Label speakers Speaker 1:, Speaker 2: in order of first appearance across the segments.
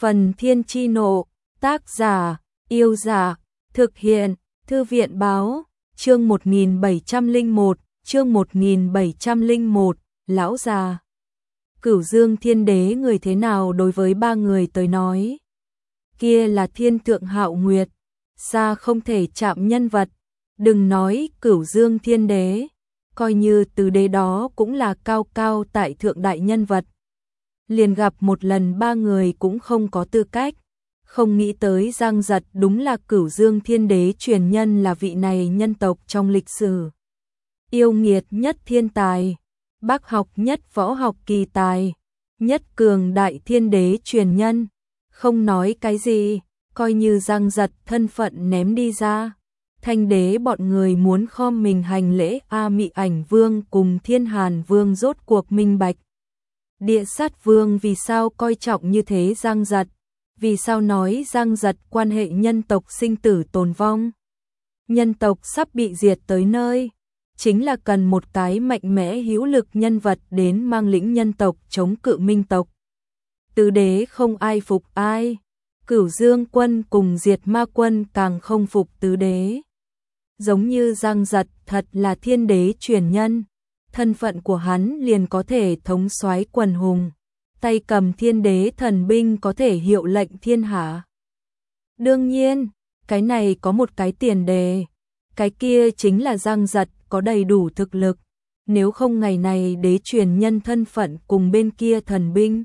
Speaker 1: Phần Thiên Chi Nộ, tác giả, Yêu Dạ, thực hiện, Thư viện Báo, chương 1701, chương 1701, lão già. Cửu Dương Thiên Đế người thế nào đối với ba người tới nói? Kia là thiên thượng hạo nguyệt, xa không thể chạm nhân vật, đừng nói Cửu Dương Thiên Đế, coi như tứ đế đó cũng là cao cao tại thượng đại nhân vật. Liền gặp một lần ba người cũng không có tư cách, không nghĩ tới Giang Giật đúng là Cửu Dương Thiên Đế truyền nhân, là vị này nhân tộc trong lịch sử. Yêu nghiệt nhất thiên tài, bác học nhất võ học kỳ tài, nhất cường đại thiên đế truyền nhân, không nói cái gì, coi như Giang Giật thân phận ném đi ra. Thanh đế bọn người muốn khom mình hành lễ, Mị Ảnh Vương cùng Thiên Hàn Vương rốt cuộc minh bạch. Địa Sát Vương vì sao coi trọng như thế Giang Giật, vì sao nói Giang Giật quan hệ nhân tộc sinh tử tồn vong. Nhân tộc sắp bị diệt tới nơi, chính là cần một cái mạnh mẽ hữu lực nhân vật đến mang lĩnh nhân tộc chống cự minh tộc. Tứ đế không ai phục ai, Cửu Dương quân cùng Diệt Ma quân càng không phục tứ đế. Giống như Giang Giật thật là thiên đế truyền nhân, thân phận của hắn liền có thể thống soái quần hùng, tay cầm thiên đế thần binh có thể hiệu lệnh thiên hạ. Đương nhiên, cái này có một cái tiền đề, cái kia chính là Giang Giật có đầy đủ thực lực, nếu không ngày này đế truyền nhân thân phận cùng bên kia thần binh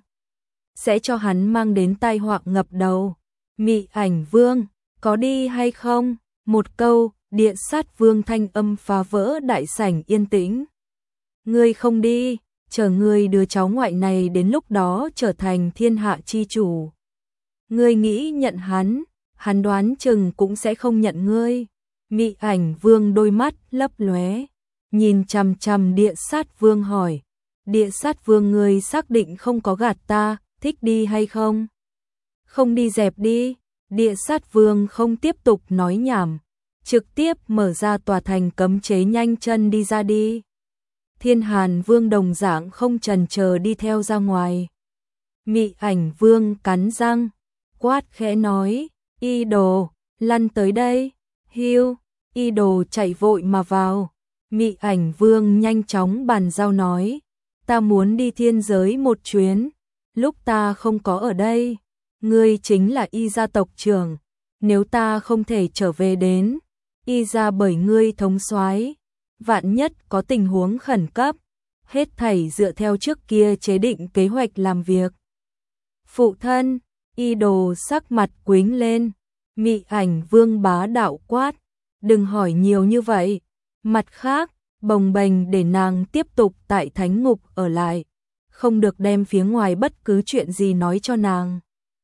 Speaker 1: sẽ cho hắn mang đến tai họa ngập đầu. Mị Ảnh Vương, có đi hay không? Một câu, Địa Sát Vương thanh âm phá vỡ đại sảnh yên tĩnh. Ngươi không đi, chờ ngươi đứa cháu ngoại này đến lúc đó trở thành thiên hạ chi chủ. Ngươi nghĩ nhận hắn đoán chừng cũng sẽ không nhận ngươi. Mị Ảnh Vương đôi mắt lấp lóe, nhìn chằm chằm Địa Sát Vương hỏi, Địa Sát Vương ngươi xác định không có gạt ta, thích đi hay không? Không đi dẹp đi. Địa Sát Vương không tiếp tục nói nhảm, trực tiếp mở ra tòa thành cấm chế nhanh chân đi ra đi. Thiên Hàn Vương đồng dạng không chần chờ đi theo ra ngoài. Mị Ảnh Vương cắn răng, quát khẽ nói, y đồ, lăn tới đây. Hiu, y đồ chạy vội mà vào. Mị Ảnh Vương nhanh chóng bàn giao nói, ta muốn đi thiên giới một chuyến, lúc ta không có ở đây, ngươi chính là y gia tộc trưởng, nếu ta không thể trở về đến, y gia bởi ngươi thống soái, vạn nhất có tình huống khẩn cấp, hết thảy dựa theo trước kia chế định kế hoạch làm việc. Phụ thân, y đồ sắc mặt quĩnh lên. Mị Ảnh Vương bá đạo quát, đừng hỏi nhiều như vậy. Mặt khác, bồng bềnh để nàng tiếp tục tại thánh ngục ở lại, không được đem phía ngoài bất cứ chuyện gì nói cho nàng.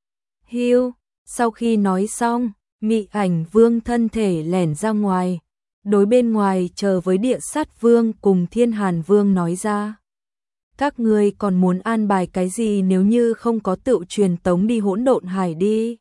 Speaker 1: Hiu, sau khi nói xong, Mị Ảnh Vương thân thể lẻn ra ngoài, đối bên ngoài chờ với Địa Sát Vương cùng Thiên Hàn Vương nói ra. Các ngươi còn muốn an bài cái gì nếu như không có tự truyền tống đi Hỗn Độn Hải đi?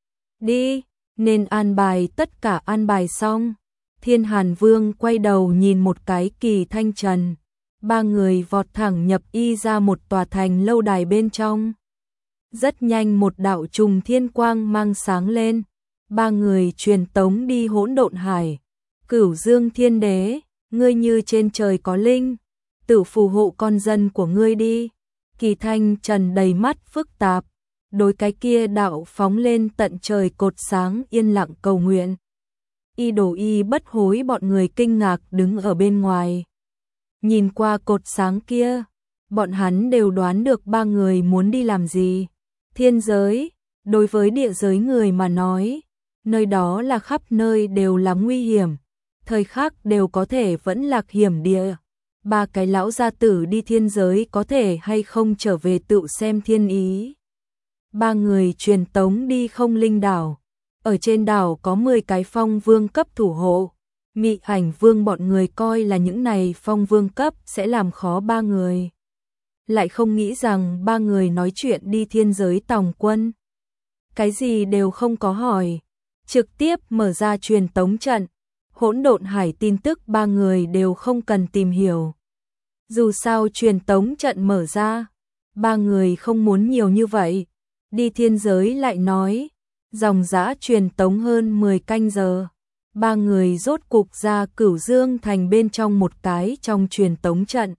Speaker 1: Đi, nên an bài tất cả an bài xong. Thiên Hàn Vương quay đầu nhìn một cái Kỳ Thanh Trần. Ba người vọt thẳng nhập y ra một tòa thành lâu đài bên trong. Rất nhanh một đạo trùng thiên quang mang sáng lên. Ba người truyền tống đi Hỗn Độn Hải. Cửu Dương Thiên Đế, ngươi như trên trời có linh, tự phù hộ con dân của ngươi đi. Kỳ Thanh Trần đầy mắt phức tạp, đối cái kia đạo phóng lên tận trời cột sáng yên lặng cầu nguyện. Y đồ y bất hối bọn người kinh ngạc đứng ở bên ngoài. Nhìn qua cột sáng kia, bọn hắn đều đoán được ba người muốn đi làm gì. Thiên giới, đối với địa giới người mà nói, nơi đó là khắp nơi đều là nguy hiểm, thời khắc đều có thể vẫn lạc hiểm địa. Ba cái lão gia tử đi thiên giới có thể hay không trở về tự xem thiên ý. Ba người truyền tống đi Không Linh đảo. Ở trên đảo có 10 cái phong vương cấp thủ hộ. Mị Ảnh Vương bọn người coi là những này phong vương cấp sẽ làm khó ba người. Lại không nghĩ rằng ba người nói chuyện đi thiên giới tòng quân. Cái gì đều không có hỏi. Trực tiếp mở ra truyền tống trận. Hỗn Độn Hải tin tức ba người đều không cần tìm hiểu. Dù sao truyền tống trận mở ra, ba người không muốn nhiều như vậy. đi thiên giới lại nói, dòng dã truyền tống hơn 10 canh giờ. Ba người rốt cục ra Cửu Dương thành bên trong một cái trong truyền tống trận.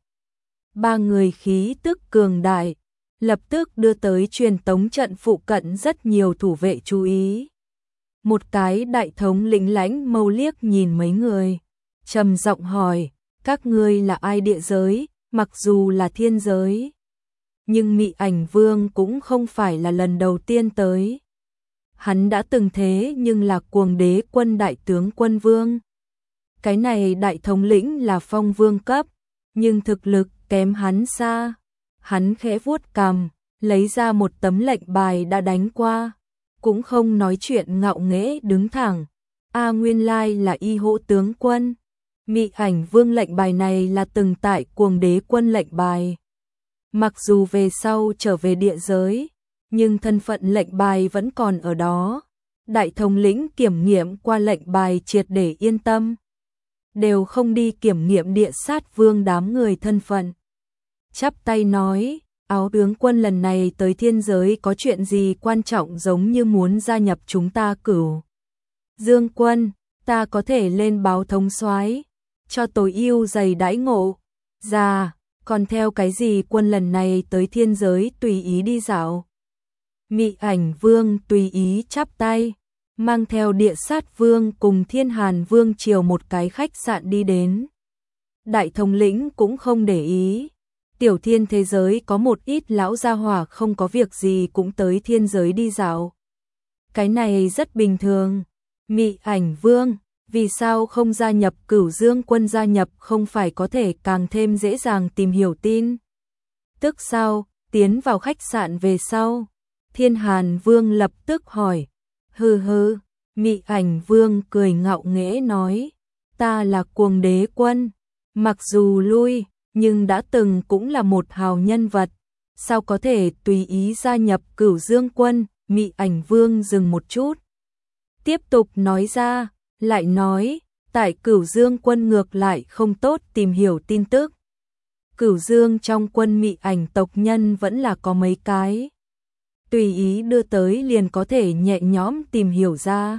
Speaker 1: Ba người khí tức cường đại, lập tức đưa tới truyền tống trận phụ cận rất nhiều thủ vệ chú ý. Một cái đại thống lĩnh lãnh mâu liếc nhìn mấy người, trầm giọng hỏi, các ngươi là ai địa giới, mặc dù là thiên giới. Nhưng Mị Ảnh Vương cũng không phải là lần đầu tiên tới. Hắn đã từng thế nhưng là Cuồng Đế Quân đại tướng quân vương. Cái này đại thống lĩnh là phong vương cấp, nhưng thực lực kém hắn xa. Hắn khẽ vuốt cằm, lấy ra một tấm lệnh bài đã đánh qua, cũng không nói chuyện ngạo nghễ đứng thẳng. Nguyên lai là Y Hỗ tướng quân. Mị Ảnh Vương lệnh bài này là từng tại Cuồng Đế Quân lệnh bài. Mặc dù về sau trở về địa giới, nhưng thân phận lệnh bài vẫn còn ở đó. Đại thống lĩnh kiểm nghiệm qua lệnh bài triệt để yên tâm. Đều không đi kiểm nghiệm địa sát vương đám người thân phận. Chắp tay nói, Áo tướng quân lần này tới thiên giới có chuyện gì quan trọng giống như muốn gia nhập chúng ta Cửu Dương quân, ta có thể lên báo thống soái cho tối ưu dày đãi ngộ. Dạ, còn theo cái gì quân lần này tới thiên giới tùy ý đi dạo. Mị Ảnh Vương tùy ý chắp tay, mang theo địa sát vương cùng Thiên Hàn Vương chiều một cái khách sạn đi đến. Đại thống lĩnh cũng không để ý. Tiểu thiên thế giới có một ít lão gia hỏa không có việc gì cũng tới thiên giới đi dạo. Cái này rất bình thường. Mị Ảnh Vương, vì sao không gia nhập Cửu Dương quân, gia nhập không phải có thể càng thêm dễ dàng tìm hiểu tin. Tức sau, tiến vào khách sạn về sau, Thiên Hàn Vương lập tức hỏi. Hừ hừ, Mị Ảnh Vương cười ngạo nghễ nói, ta là Cuồng Đế Quân, mặc dù lui, nhưng đã từng cũng là một hào nhân vật, sao có thể tùy ý gia nhập Cửu Dương quân. Mị Ảnh Vương dừng một chút, tiếp tục nói ra, lại nói, tại Cửu Dương quân ngược lại không tốt tìm hiểu tin tức. Cửu Dương trong quân Mị Ảnh tộc nhân vẫn là có mấy cái, tùy ý đưa tới liền có thể nhẹ nhõm tìm hiểu ra.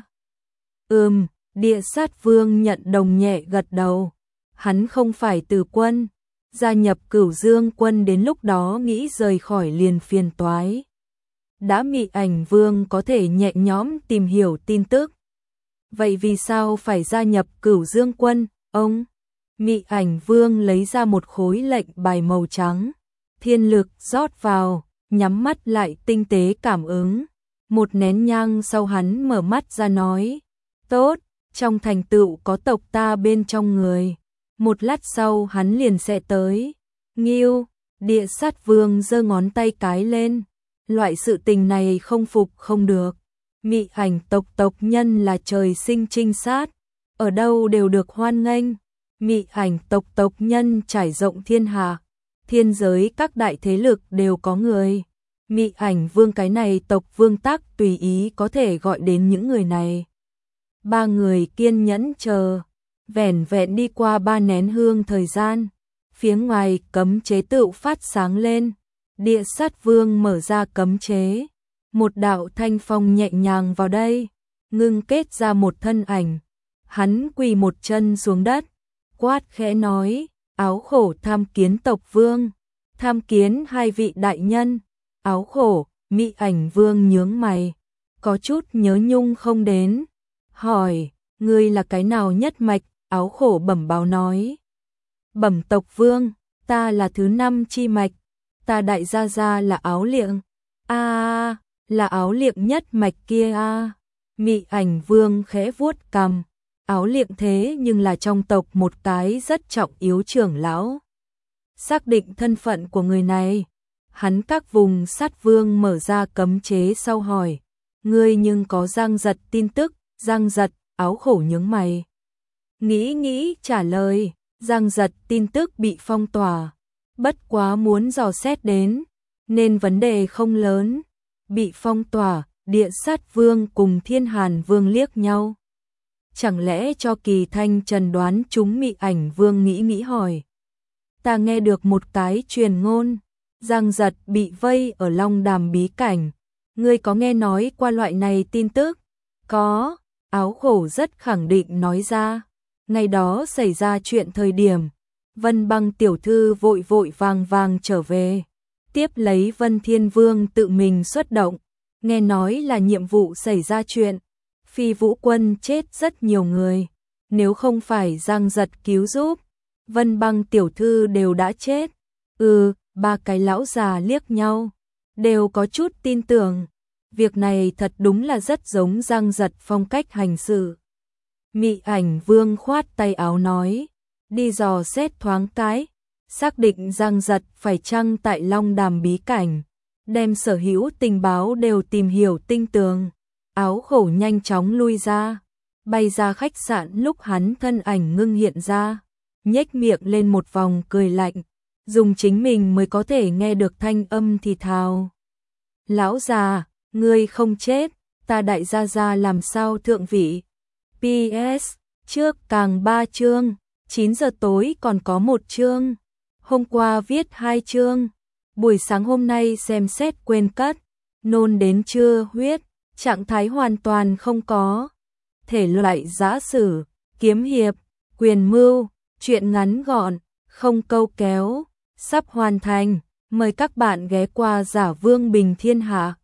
Speaker 1: Địa sát vương nhận đồng nhẹ gật đầu, hắn không phải từ quân, gia nhập Cửu Dương quân đến lúc đó nghĩ rời khỏi liền phiền toái. Đã Mị Ảnh Vương có thể nhẹ nhõm tìm hiểu tin tức, vậy vì sao phải gia nhập Cửu Dương quân, ông? Mị Ảnh Vương lấy ra một khối lệnh bài màu trắng, thiên lực rót vào, nhắm mắt lại tinh tế cảm ứng. Một nén nhang sau hắn mở mắt ra nói, tốt, trong thành tựu có tộc ta bên trong người. Một lát sau hắn liền sẽ tới. Nghiêu, địa sát vương giơ ngón tay cái lên. Loại sự tình này không phục không được. Mị Ảnh tộc nhân là trời sinh trinh sát, ở đâu đều được hoan nghênh. Mị Ảnh tộc nhân trải rộng thiên hạ, thiên giới các đại thế lực đều có người. Mị Ảnh Vương cái này tộc vương tắc tùy ý có thể gọi đến những người này. Ba người kiên nhẫn chờ, vẻn vẹn đi qua 3 nén hương thời gian, phía ngoài cấm chế tựu phát sáng lên. Địa sát vương mở ra cấm chế, một đạo thanh phong nhẹ nhàng vào đây, ngưng kết ra một thân ảnh. Hắn quỳ một chân xuống đất, quát khẽ nói, Áo Khổ tham kiến tộc vương, tham kiến hai vị đại nhân. Áo Khổ, Mị Ảnh Vương nhướng mày, có chút nhớ nhung không đến, hỏi, ngươi là cái nào nhất mạch? Áo Khổ bẩm báo nói, bẩm tộc vương, ta là thứ 5 chi mạch, ta đại gia gia là Áo Liệng. Là Áo Liệng nhất mạch kia Mị Ảnh Vương khẽ vuốt cằm, Áo Liệng thế nhưng là trong tộc một cái rất trọng yếu trưởng lão. Xác định thân phận của người này, hắn các vùng sát vương mở ra cấm chế sau hỏi, ngươi nhưng có Giang Giật tin tức? Giang Giật, Áo Khổ nhướng mày, nghĩ trả lời, Giang Giật tin tức bị phong tỏa, bất quá muốn dò xét đến, nên vấn đề không lớn. Bị phong tỏa, địa sát vương cùng Thiên Hàn Vương liếc nhau. Chẳng lẽ cho Kỳ Thanh Trần đoán chúng? Mị Ảnh Vương nghĩ hỏi, ta nghe được một cái truyền ngôn, Giang Giật bị vây ở Long Đàm bí cảnh, Ngươi có nghe nói qua loại này tin tức? Có, Áo Khổ rất khẳng định nói ra. Ngày đó xảy ra chuyện thời điểm, Vân Băng tiểu thư vội vội vàng vàng trở về. Tiếp lấy Vân Thiên Vương tự mình xuất động, nghe nói là nhiệm vụ xảy ra chuyện. Phi Vũ Quân chết rất nhiều người, nếu không phải Giang Giật cứu giúp, Vân Băng tiểu thư đều đã chết. Ba cái lão già liếc nhau, đều có chút tin tưởng. Việc này thật đúng là rất giống Giang Giật phong cách hành sự. Mị Ảnh Vương khoát tay áo nói, đi dò xét thoáng cái, xác định Giang Giật phải chăng tại Long Đàm bí cảnh, đem sở hữu tình báo đều tìm hiểu tinh tường. Áo Khổ nhanh chóng lui ra, bay ra khách sạn lúc hắn thân ảnh ngưng hiện ra, nhếch miệng lên một vòng cười lạnh, dùng chính mình mới có thể nghe được thanh âm thì thào. Lão già, ngươi không chết, ta đại gia gia làm sao thượng vị. PS, trước càng 3 chương, 9 giờ tối còn có 1 chương. Hôm qua viết 2 chương, buổi sáng hôm nay xem xét quên cất, nôn đến trưa huyết, trạng thái hoàn toàn không có. Thể loại giã sử, kiếm hiệp, quyền mưu, truyện ngắn gọn, không câu kéo, sắp hoàn thành. Mời các bạn ghé qua Giả Vương Bình Thiên Hạ.